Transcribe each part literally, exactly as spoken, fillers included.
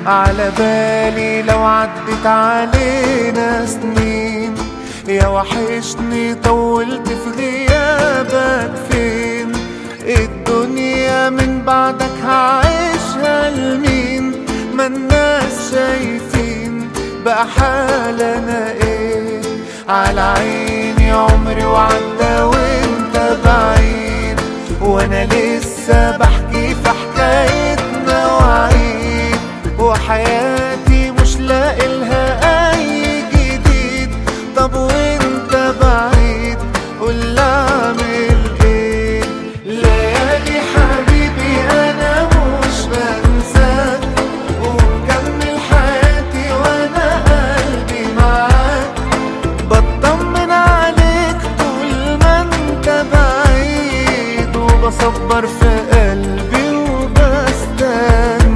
على بالي لو عدت علينا سنين، يا وحشني طولت في غيابك فين؟ الدنيا من بعدك هعيشها لمين؟ ما الناس شايفين بقى حالنا ايه. على عيني عمري وعدى وانت بعيد، وانا لسه بحكي في حكايتنا وعيد، وحياتي مش لاقيلها اي جديد. طب وانت بعيد قول اعمل ايه؟ ليالي حبيبي انا مش بنساك، ومكمل حياتي وانا قلبي معاك، بطمن عليك طول ما انت بعيد، وبصبر في قلبي وبستناك.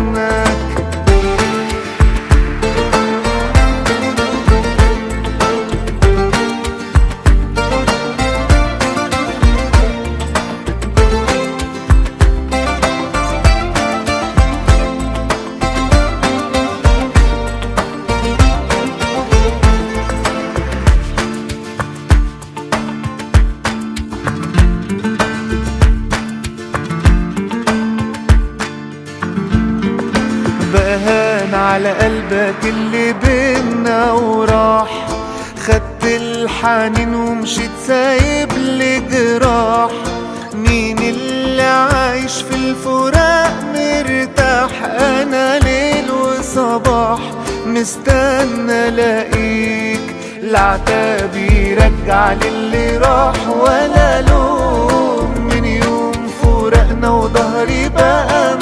بهان على قلبك اللي بينا وراح، خدت الحنين ومشيت سايب لي جراح. مين اللي عايش في الفراق مرتاح؟ انا ليل وصباح مستنى الاقيك، العتاب يرجع للي راح ولا لوم. من يوم فراقنا وظهري بقى